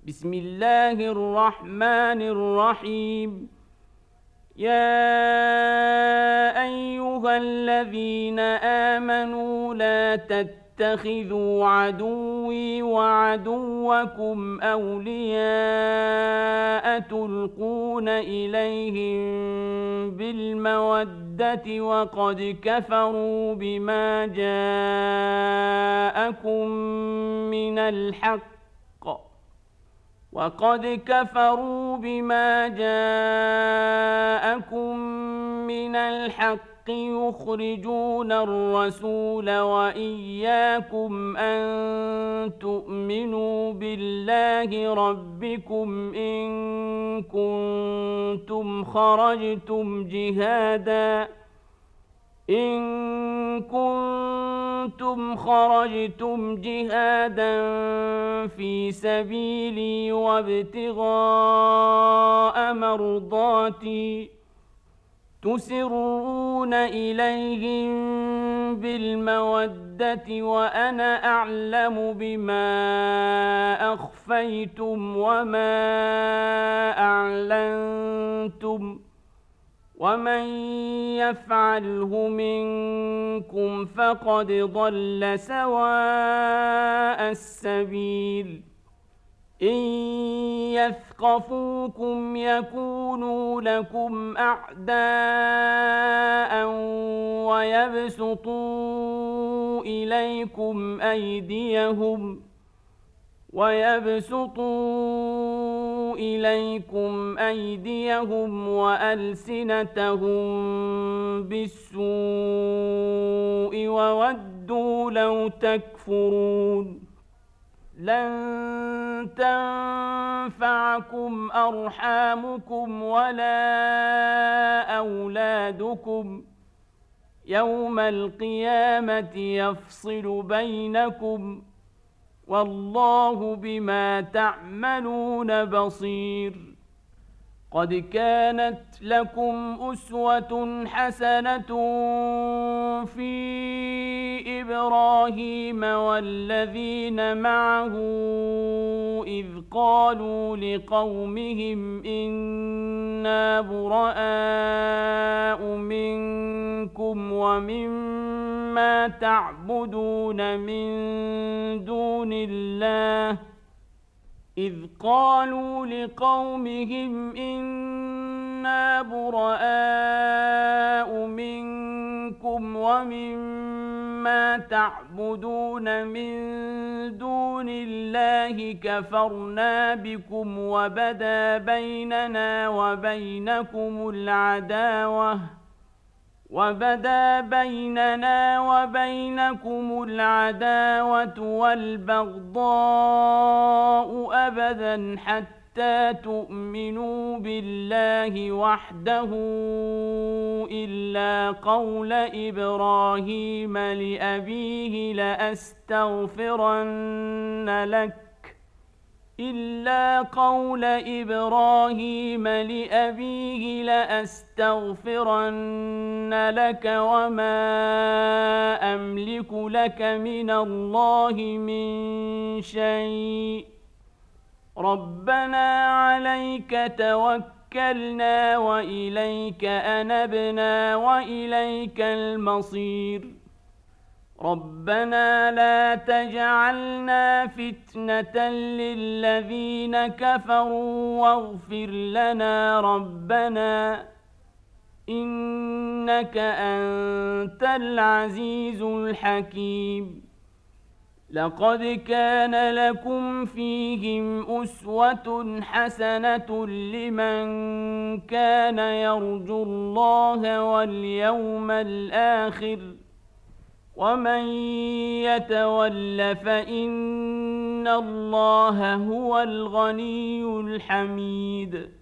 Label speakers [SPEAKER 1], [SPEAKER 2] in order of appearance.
[SPEAKER 1] بسم الله الرحمن الرحيم. يا أيها الذين آمنوا لا تتخذوا عدوي وعدوكم أولياء تلقون إليهم بالمودة وقد كفروا بما جاءكم من الحق يخرجون الرسول وإياكم أن تؤمنوا بالله ربكم إن كنتم خرجتم جهادا في سبيلي وابتغاء مرضاتي تسرون إليهم بالمودة وأنا أعلم بما أخفيتم وما أعلنتم ومن يفعله منكم فقد ضل سواء السبيل. إن يثقفوكم يكونوا لكم أعداء ويبسطوا إليكم أيديهم وألسنتهم بالسوء وودوا لو تكفرون. لن تنفعكم أرحامكم ولا أولادكم يوم القيامة يفصل بينكم والله بما تعملون بصير. قد كانت لكم أسوة حسنة في إبراهيم والذين معه إذ قالوا لقومهم إنا براء منكم ومما تعبدون من دون الله كفرنا بكم وبدا بيننا وبينكم العداوة والبغضاء أبدا حتى تؤمنوا بالله وحده إلا قول إبراهيم لأبيه لأستغفرن لك وما أملك لك من الله من شيء ربنا عليك توكلنا وإليك أنبنا وإليك المصير. ربنا لا تجعلنا فتنة للذين كفروا واغفر لنا ربنا إنك أنت العزيز الحكيم. لقد كان لكم فيهم أسوة حسنة لمن كان يرجو الله واليوم الآخر ومن يتول فإن الله هو الغني الحميد.